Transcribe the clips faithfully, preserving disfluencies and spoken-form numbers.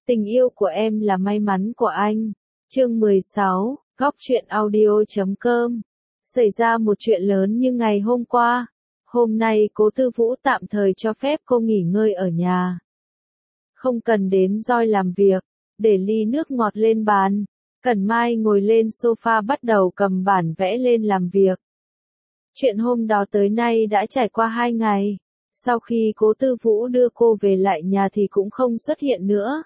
Tình yêu của em là may mắn của anh. Chương mười sáu, góc truyện audio chấm com. Xảy ra một chuyện lớn như ngày hôm qua. Hôm nay Cố Tư Vũ tạm thời cho phép cô nghỉ ngơi ở nhà. Không cần đến Joy làm việc, để ly nước ngọt lên bàn. Cẩn Mai ngồi lên sofa bắt đầu cầm bản vẽ lên làm việc. Chuyện hôm đó tới nay đã trải qua hai ngày. Sau khi Cố Tư Vũ đưa cô về lại nhà thì cũng không xuất hiện nữa.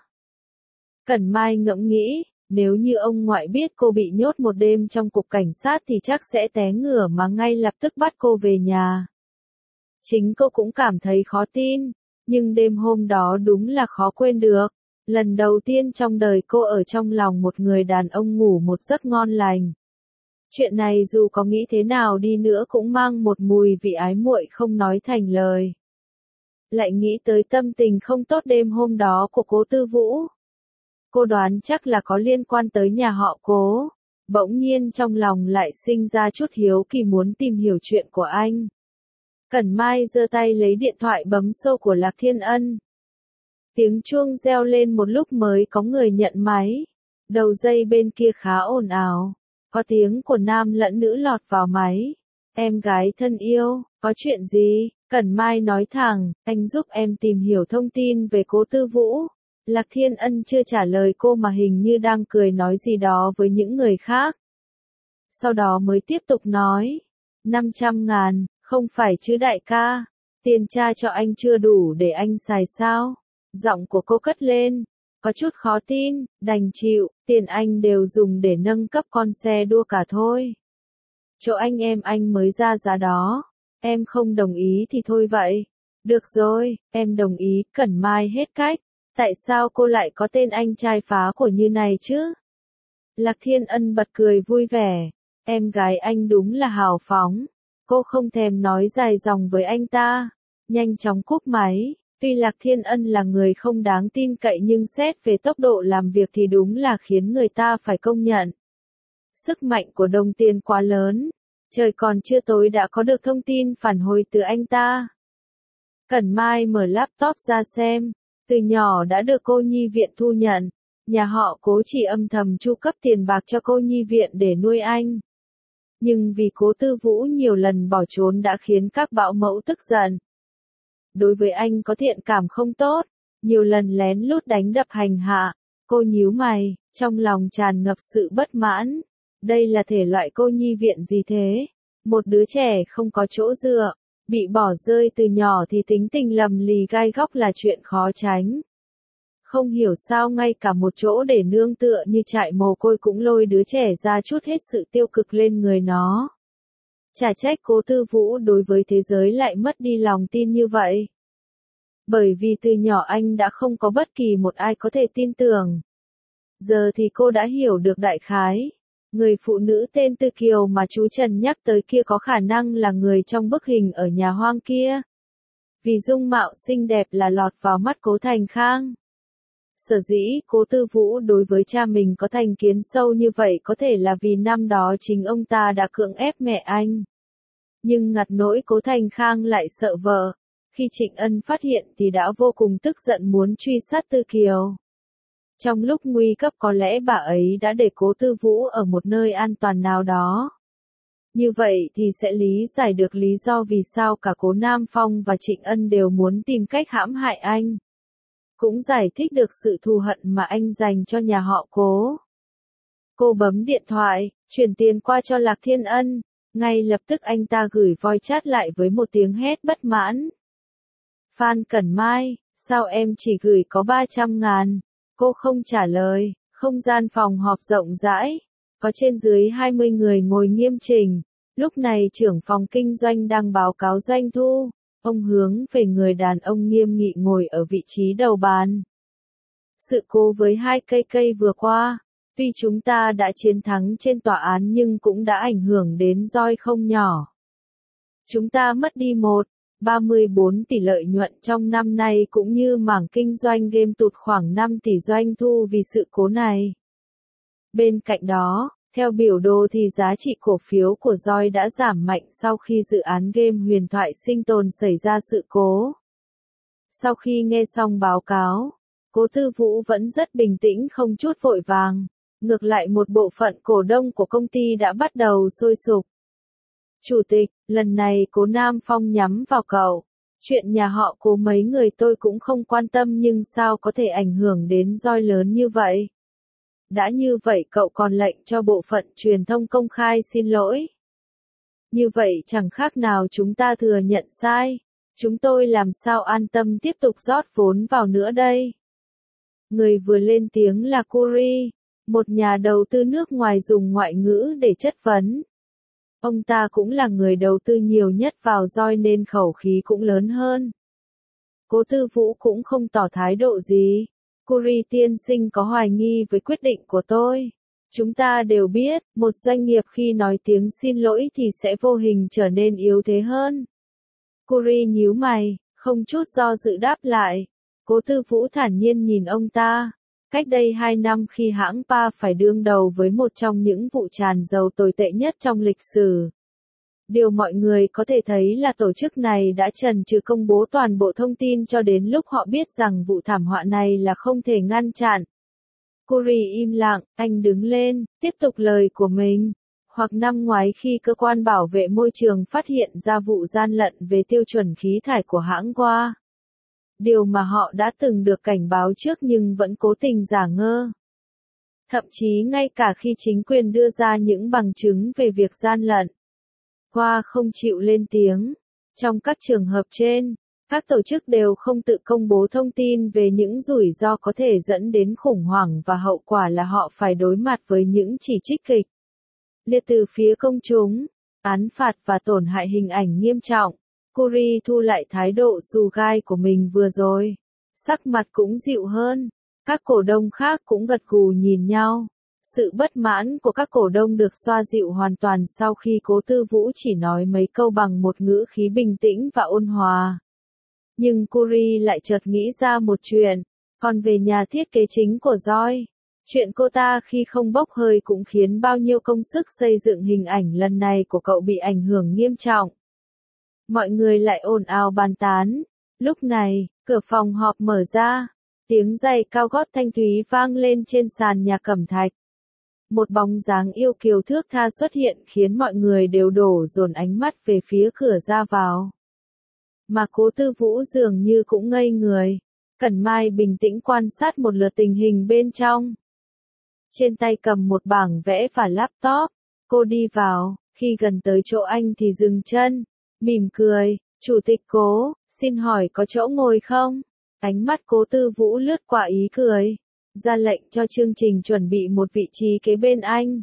Cẩn Mai ngẫm nghĩ, nếu như ông ngoại biết cô bị nhốt một đêm trong cục cảnh sát thì chắc sẽ té ngửa mà ngay lập tức bắt cô về nhà. Chính cô cũng cảm thấy khó tin, nhưng đêm hôm đó đúng là khó quên được. Lần đầu tiên trong đời cô ở trong lòng một người đàn ông ngủ một giấc ngon lành. Chuyện này dù có nghĩ thế nào đi nữa cũng mang một mùi vị ái muội không nói thành lời. Lại nghĩ tới tâm tình không tốt đêm hôm đó của Cố Tư Vũ. Cô đoán chắc là có liên quan tới nhà họ Cố. Bỗng nhiên trong lòng lại sinh ra chút hiếu kỳ muốn tìm hiểu chuyện của anh. Cẩn Mai giơ tay lấy điện thoại bấm số của Lạc Thiên Ân. Tiếng chuông reo lên một lúc mới có người nhận máy. Đầu dây bên kia khá ồn ào. Có tiếng của nam lẫn nữ lọt vào máy. Em gái thân yêu, có chuyện gì? Cẩn Mai nói thẳng, anh giúp em tìm hiểu thông tin về Cố Tư Vũ. Lạc Thiên Ân chưa trả lời cô mà hình như đang cười nói gì đó với những người khác. Sau đó mới tiếp tục nói. năm trăm ngàn, không phải chứ đại ca. Tiền cha cho anh chưa đủ để anh xài sao? Giọng của cô cất lên. Có chút khó tin, đành chịu, tiền anh đều dùng để nâng cấp con xe đua cả thôi. Chỗ anh em anh mới ra giá đó. Em không đồng ý thì thôi vậy. Được rồi, em đồng ý, Cẩn Mai hết cách. Tại sao cô lại có tên anh trai phá của như này chứ? Lạc Thiên Ân bật cười vui vẻ. Em gái anh đúng là hào phóng. Cô không thèm nói dài dòng với anh ta. Nhanh chóng cúp máy. Tuy Lạc Thiên Ân là người không đáng tin cậy nhưng xét về tốc độ làm việc thì đúng là khiến người ta phải công nhận. Sức mạnh của đồng tiền quá lớn. Trời còn chưa tối đã có được thông tin phản hồi từ anh ta. Cẩn Mai mở laptop ra xem. Từ nhỏ đã được cô nhi viện thu nhận. Nhà họ Cố chỉ âm thầm chu cấp tiền bạc cho cô nhi viện để nuôi anh. Nhưng vì Cố Tư Vũ nhiều lần bỏ trốn đã khiến các bảo mẫu tức giận. Đối với anh có thiện cảm không tốt, nhiều lần lén lút đánh đập hành hạ. Cô nhíu mày, trong lòng tràn ngập sự bất mãn. Đây là thể loại cô nhi viện gì thế? Một đứa trẻ không có chỗ dựa, bị bỏ rơi từ nhỏ thì tính tình lầm lì gai góc là chuyện khó tránh. Không hiểu sao ngay cả một chỗ để nương tựa như trại mồ côi cũng lôi đứa trẻ ra trút hết sự tiêu cực lên người nó. Chả trách Cố Tư Vũ đối với thế giới lại mất đi lòng tin như vậy. Bởi vì từ nhỏ anh đã không có bất kỳ một ai có thể tin tưởng. Giờ thì cô đã hiểu được đại khái. Người phụ nữ tên Tư Kiều mà chú Trần nhắc tới kia có khả năng là người trong bức hình ở nhà hoang kia. Vì dung mạo xinh đẹp là lọt vào mắt Cố Thành Khang. Sở dĩ Cố Tư Vũ đối với cha mình có thành kiến sâu như vậy có thể là vì năm đó chính ông ta đã cưỡng ép mẹ anh. Nhưng ngặt nỗi Cố Thành Khang lại sợ vợ. Khi Trịnh Ân phát hiện thì đã vô cùng tức giận muốn truy sát Tư Kiều. Trong lúc nguy cấp có lẽ bà ấy đã để Cố Tư Vũ ở một nơi an toàn nào đó. Như vậy thì sẽ lý giải được lý do vì sao cả Cố Nam Phong và Trịnh Ân đều muốn tìm cách hãm hại anh. Cũng giải thích được sự thù hận mà anh dành cho nhà họ Cố. Cô bấm điện thoại, chuyển tiền qua cho Lạc Thiên Ân. Ngay lập tức anh ta gửi voice chat lại với một tiếng hét bất mãn. Phan Cẩn Mai, sao em chỉ gửi có ba trăm ngàn? Cô không trả lời. Không gian phòng họp rộng rãi. Có trên dưới hai mươi người ngồi nghiêm chỉnh. Lúc này trưởng phòng kinh doanh đang báo cáo doanh thu. Ông hướng về người đàn ông nghiêm nghị ngồi ở vị trí đầu bàn. Sự cố với hai cây cây vừa qua. Tuy chúng ta đã chiến thắng trên tòa án nhưng cũng đã ảnh hưởng đến Joy không nhỏ. Chúng ta mất đi một phẩy ba mươi bốn tỷ lợi nhuận trong năm nay cũng như mảng kinh doanh game tụt khoảng năm tỷ doanh thu vì sự cố này. Bên cạnh đó, theo biểu đồ thì giá trị cổ phiếu của Joy đã giảm mạnh sau khi dự án game huyền thoại sinh tồn xảy ra sự cố. Sau khi nghe xong báo cáo, Cố Tư Vũ vẫn rất bình tĩnh không chút vội vàng. Ngược lại một bộ phận cổ đông của công ty đã bắt đầu sôi sục. Chủ tịch, lần này Cố Nam Phong nhắm vào cậu. Chuyện nhà họ Cố mấy người tôi cũng không quan tâm nhưng sao có thể ảnh hưởng đến roi lớn như vậy? Đã như vậy cậu còn lệnh cho bộ phận truyền thông công khai xin lỗi. Như vậy chẳng khác nào chúng ta thừa nhận sai. Chúng tôi làm sao an tâm tiếp tục rót vốn vào nữa đây? Người vừa lên tiếng là Curry, một nhà đầu tư nước ngoài dùng ngoại ngữ để chất vấn. Ông ta cũng là người đầu tư nhiều nhất vào roi nên khẩu khí cũng lớn hơn. Cố Tư Vũ cũng không tỏ thái độ gì. Curry tiên sinh có hoài nghi với quyết định của tôi. Chúng ta đều biết, một doanh nghiệp khi nói tiếng xin lỗi thì sẽ vô hình trở nên yếu thế hơn. Curry nhíu mày, không chút do dự đáp lại. Cố Tư Vũ thản nhiên nhìn ông ta. Cách đây hai năm khi hãng Pa phải đương đầu với một trong những vụ tràn dầu tồi tệ nhất trong lịch sử. Điều mọi người có thể thấy là tổ chức này đã chần chừ công bố toàn bộ thông tin cho đến lúc họ biết rằng vụ thảm họa này là không thể ngăn chặn. Curry im lặng, anh đứng lên, tiếp tục lời của mình. Hoặc năm ngoái khi cơ quan bảo vệ môi trường phát hiện ra vụ gian lận về tiêu chuẩn khí thải của hãng qua. Điều mà họ đã từng được cảnh báo trước nhưng vẫn cố tình giả ngơ. Thậm chí ngay cả khi chính quyền đưa ra những bằng chứng về việc gian lận, qua không chịu lên tiếng. Trong các trường hợp trên, các tổ chức đều không tự công bố thông tin về những rủi ro có thể dẫn đến khủng hoảng và hậu quả là họ phải đối mặt với những chỉ trích kịch liệt từ phía công chúng, án phạt và tổn hại hình ảnh nghiêm trọng. Curry thu lại thái độ xù gai của mình vừa rồi. Sắc mặt cũng dịu hơn. Các cổ đông khác cũng gật gù nhìn nhau. Sự bất mãn của các cổ đông được xoa dịu hoàn toàn sau khi Cố Tư Vũ chỉ nói mấy câu bằng một ngữ khí bình tĩnh và ôn hòa. Nhưng Curry lại chợt nghĩ ra một chuyện. Còn về nhà thiết kế chính của roi, chuyện cô ta khi không bốc hơi cũng khiến bao nhiêu công sức xây dựng hình ảnh lần này của cậu bị ảnh hưởng nghiêm trọng. Mọi người lại ồn ào bàn tán. Lúc này, cửa phòng họp mở ra. Tiếng giày cao gót thanh thúy vang lên trên sàn nhà cẩm thạch. Một bóng dáng yêu kiều thước tha xuất hiện khiến mọi người đều đổ dồn ánh mắt về phía cửa ra vào. Mà Cố Tư Vũ dường như cũng ngây người. Cẩn Mai bình tĩnh quan sát một lượt tình hình bên trong. Trên tay cầm một bảng vẽ và laptop. Cô đi vào, khi gần tới chỗ anh thì dừng chân. Mỉm cười, Chủ tịch Cố, xin hỏi có chỗ ngồi không? Ánh mắt Cố Tư Vũ lướt qua ý cười. Ra lệnh cho chương trình chuẩn bị một vị trí kế bên anh.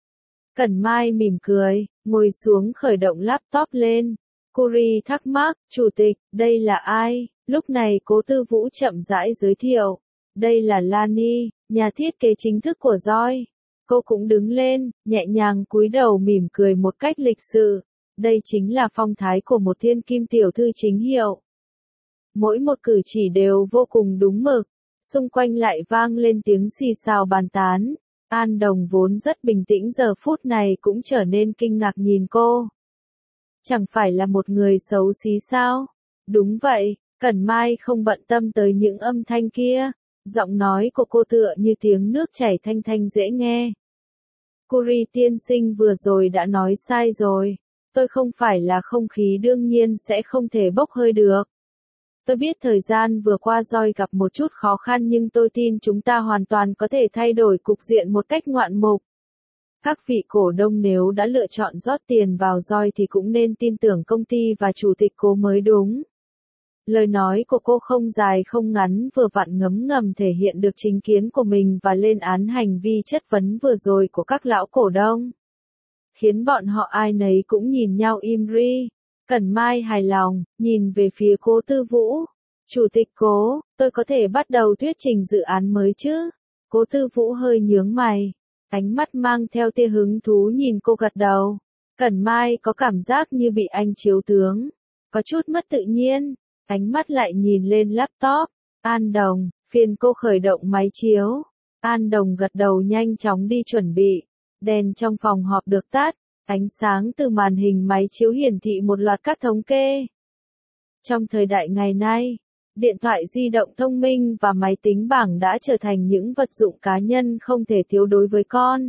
Cẩn Mai mỉm cười, ngồi xuống khởi động laptop lên. Curry thắc mắc, Chủ tịch, đây là ai? Lúc này Cố Tư Vũ chậm rãi giới thiệu. Đây là Lani, nhà thiết kế chính thức của roi. Cô cũng đứng lên, nhẹ nhàng cúi đầu mỉm cười một cách lịch sự. Đây chính là phong thái của một thiên kim tiểu thư chính hiệu. Mỗi một cử chỉ đều vô cùng đúng mực. Xung quanh lại vang lên tiếng xì xào bàn tán. An Đồng vốn rất bình tĩnh giờ phút này cũng trở nên kinh ngạc nhìn cô. Chẳng phải là một người xấu xí sao? Đúng vậy, Cẩn Mai không bận tâm tới những âm thanh kia. Giọng nói của cô tựa như tiếng nước chảy thanh thanh dễ nghe. Curry tiên sinh vừa rồi đã nói sai rồi. Tôi không phải là không khí đương nhiên sẽ không thể bốc hơi được. Tôi biết thời gian vừa qua roi gặp một chút khó khăn nhưng tôi tin chúng ta hoàn toàn có thể thay đổi cục diện một cách ngoạn mục. Các vị cổ đông nếu đã lựa chọn rót tiền vào roi thì cũng nên tin tưởng công ty và chủ tịch Cố mới đúng. Lời nói của cô không dài không ngắn vừa vặn ngấm ngầm thể hiện được chính kiến của mình và lên án hành vi chất vấn vừa rồi của các lão cổ đông. Khiến bọn họ ai nấy cũng nhìn nhau im ri. Cẩn Mai hài lòng, nhìn về phía Cố Tư Vũ. Chủ tịch Cố, tôi có thể bắt đầu thuyết trình dự án mới chứ? Cố Tư Vũ hơi nhướng mày. Ánh mắt mang theo tia hứng thú nhìn cô gật đầu. Cẩn Mai có cảm giác như bị anh chiếu tướng. Có chút mất tự nhiên. Ánh mắt lại nhìn lên laptop. An Đồng, phiền cô khởi động máy chiếu. An Đồng gật đầu nhanh chóng đi chuẩn bị. Đèn trong phòng họp được tắt. Ánh sáng từ màn hình máy chiếu hiển thị một loạt các thống kê. Trong thời đại ngày nay, Điện thoại di động thông minh và máy tính bảng đã trở thành những vật dụng cá nhân không thể thiếu đối với con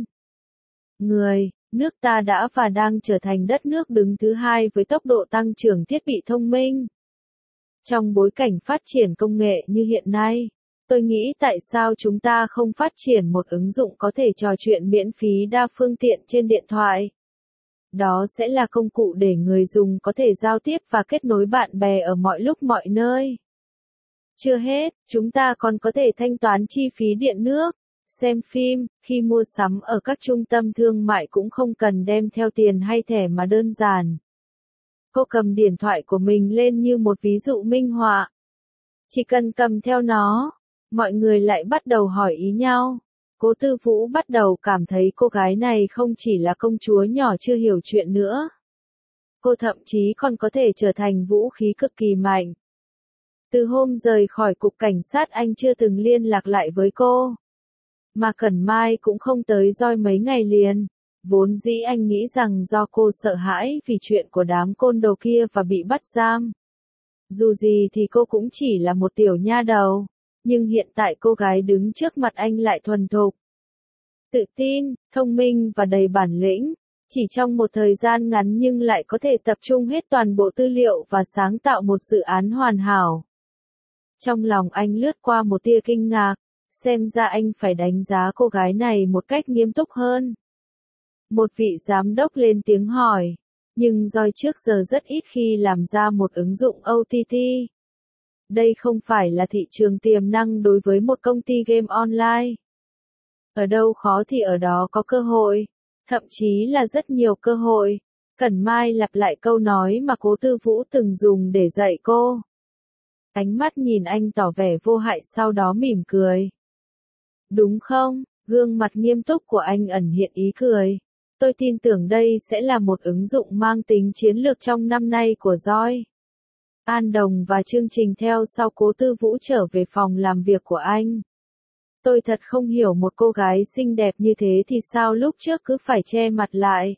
người. Nước ta đã và đang trở thành đất nước đứng thứ hai với tốc độ tăng trưởng thiết bị thông minh. Trong bối cảnh phát triển công nghệ như hiện nay, tôi nghĩ tại sao chúng ta không phát triển một ứng dụng có thể trò chuyện miễn phí đa phương tiện trên điện thoại. Đó sẽ là công cụ để người dùng có thể giao tiếp và kết nối bạn bè ở mọi lúc mọi nơi. Chưa hết, chúng ta còn có thể thanh toán chi phí điện nước, xem phim, khi mua sắm ở các trung tâm thương mại cũng không cần đem theo tiền hay thẻ mà đơn giản. Cô cầm điện thoại của mình lên như một ví dụ minh họa. Chỉ cần cầm theo nó, mọi người lại bắt đầu hỏi ý nhau. Cố Tư Vũ bắt đầu cảm thấy cô gái này không chỉ là công chúa nhỏ chưa hiểu chuyện nữa. Cô thậm chí còn có thể trở thành vũ khí cực kỳ mạnh. Từ hôm rời khỏi cục cảnh sát anh chưa từng liên lạc lại với cô. Mà Cẩn Mai cũng không tới Doi mấy ngày liền. Vốn dĩ anh nghĩ rằng do cô sợ hãi vì chuyện của đám côn đồ kia và bị bắt giam. Dù gì thì cô cũng chỉ là một tiểu nha đầu. Nhưng hiện tại cô gái đứng trước mặt anh lại thuần thục, tự tin, thông minh và đầy bản lĩnh. Chỉ trong một thời gian ngắn nhưng lại có thể tập trung hết toàn bộ tư liệu và sáng tạo một dự án hoàn hảo. Trong lòng anh lướt qua một tia kinh ngạc, xem ra anh phải đánh giá cô gái này một cách nghiêm túc hơn. Một vị giám đốc lên tiếng hỏi, nhưng Doi trước giờ rất ít khi làm ra một ứng dụng ô tê tê. Đây không phải là thị trường tiềm năng đối với một công ty game online. Ở đâu khó thì ở đó có cơ hội, thậm chí là rất nhiều cơ hội. Cẩn Mai lặp lại câu nói mà Cố Tư Vũ từng dùng để dạy cô. Ánh mắt nhìn anh tỏ vẻ vô hại sau đó mỉm cười. Đúng không? Gương mặt nghiêm túc của anh ẩn hiện ý cười. Tôi tin tưởng đây sẽ là một ứng dụng mang tính chiến lược trong năm nay của Doi. An Đồng và chương trình theo sau Cố Tư Vũ trở về phòng làm việc của anh. Tôi thật không hiểu một cô gái xinh đẹp như thế thì sao lúc trước cứ phải che mặt lại.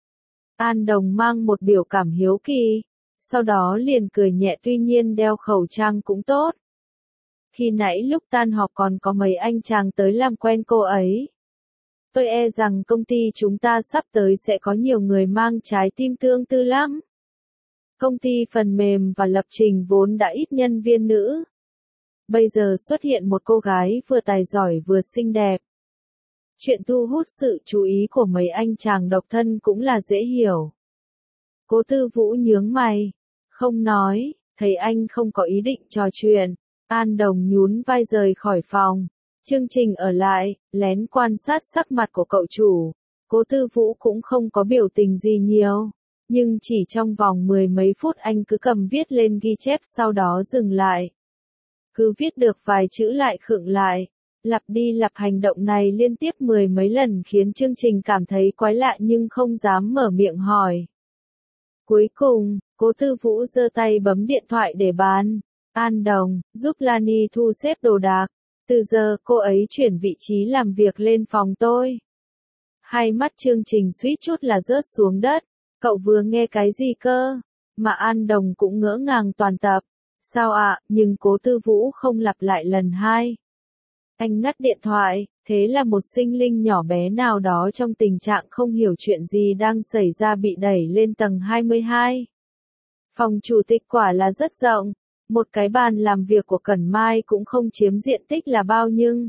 An Đồng mang một biểu cảm hiếu kỳ, sau đó liền cười nhẹ tuy nhiên đeo khẩu trang cũng tốt. Khi nãy lúc tan họp còn có mấy anh chàng tới làm quen cô ấy. Tôi e rằng công ty chúng ta sắp tới sẽ có nhiều người mang trái tim tương tư lắm. Công ty phần mềm và lập trình vốn đã ít nhân viên nữ. Bây giờ xuất hiện một cô gái vừa tài giỏi vừa xinh đẹp. Chuyện thu hút sự chú ý của mấy anh chàng độc thân cũng là dễ hiểu. Cố Tư Vũ nhướng mày, không nói, thấy anh không có ý định trò chuyện. An Đồng nhún vai rời khỏi phòng. Chương trình ở lại, lén quan sát sắc mặt của cậu chủ. Cố Tư Vũ cũng không có biểu tình gì nhiều. Nhưng chỉ trong vòng mười mấy phút anh cứ cầm viết lên ghi chép sau đó dừng lại. Cứ viết được vài chữ lại khựng lại. Lặp đi lặp hành động này liên tiếp mười mấy lần khiến chương trình cảm thấy quái lạ nhưng không dám mở miệng hỏi. Cuối cùng, Cố Tư Vũ giơ tay bấm điện thoại để bàn. An Đồng, giúp Lani thu xếp đồ đạc. Từ giờ cô ấy chuyển vị trí làm việc lên phòng tôi. Hai mắt chương trình suýt chút là rớt xuống đất. Cậu vừa nghe cái gì cơ? Mà An Đồng cũng ngỡ ngàng toàn tập. Sao ạ, à? Nhưng Cố Tư Vũ không lặp lại lần hai. Anh ngắt điện thoại, thế là một sinh linh nhỏ bé nào đó trong tình trạng không hiểu chuyện gì đang xảy ra bị đẩy lên tầng hai mươi hai. Phòng chủ tịch quả là rất rộng. Một cái bàn làm việc của Cẩn Mai cũng không chiếm diện tích là bao nhưng.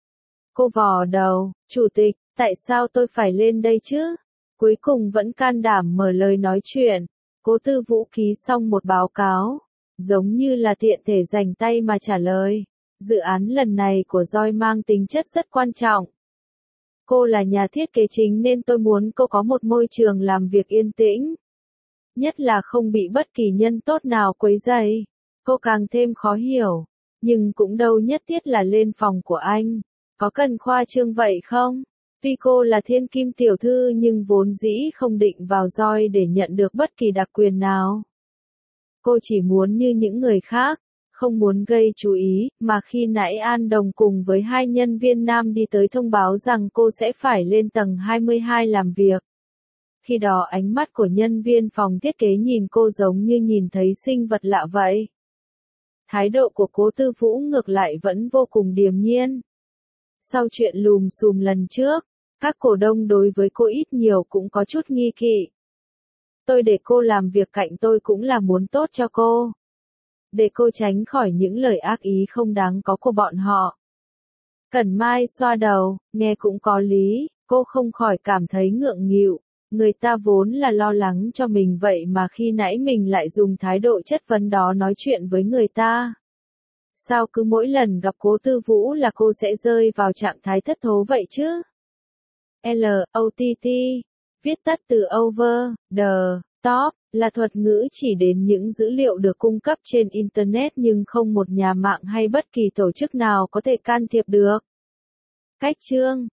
Cô vò đầu, chủ tịch, tại sao tôi phải lên đây chứ? Cuối cùng vẫn can đảm mở lời nói chuyện. Cố Tư Vũ ký xong một báo cáo. Giống như là tiện thể dành tay mà trả lời. Dự án lần này của Doi mang tính chất rất quan trọng. Cô là nhà thiết kế chính nên tôi muốn cô có một môi trường làm việc yên tĩnh. Nhất là không bị bất kỳ nhân tốt nào quấy rầy. Cô càng thêm khó hiểu. Nhưng cũng đâu nhất thiết là lên phòng của anh. Có cần khoa trương vậy không? Tuy cô là thiên kim tiểu thư nhưng vốn dĩ không định vào Doi để nhận được bất kỳ đặc quyền nào. Cô chỉ muốn như những người khác, không muốn gây chú ý, mà khi nãy An Đồng cùng với hai nhân viên nam đi tới thông báo rằng cô sẽ phải lên tầng hai mươi hai làm việc. Khi đó ánh mắt của nhân viên phòng thiết kế nhìn cô giống như nhìn thấy sinh vật lạ vậy. Thái độ của Cố Tư Vũ ngược lại vẫn vô cùng điềm nhiên. Sau chuyện lùm xùm lần trước, các cổ đông đối với cô ít nhiều cũng có chút nghi kỵ. Tôi để cô làm việc cạnh tôi cũng là muốn tốt cho cô. Để cô tránh khỏi những lời ác ý không đáng có của bọn họ. Cẩn Mai xoa đầu, nghe cũng có lý, cô không khỏi cảm thấy ngượng nghịu. Người ta vốn là lo lắng cho mình vậy mà khi nãy mình lại dùng thái độ chất vấn đó nói chuyện với người ta. Sao cứ mỗi lần gặp Cố Tư Vũ là cô sẽ rơi vào trạng thái thất thố vậy chứ? L O T T, viết tắt từ Over the Top, là thuật ngữ chỉ đến những dữ liệu được cung cấp trên Internet nhưng không một nhà mạng hay bất kỳ tổ chức nào có thể can thiệp được. Cách chương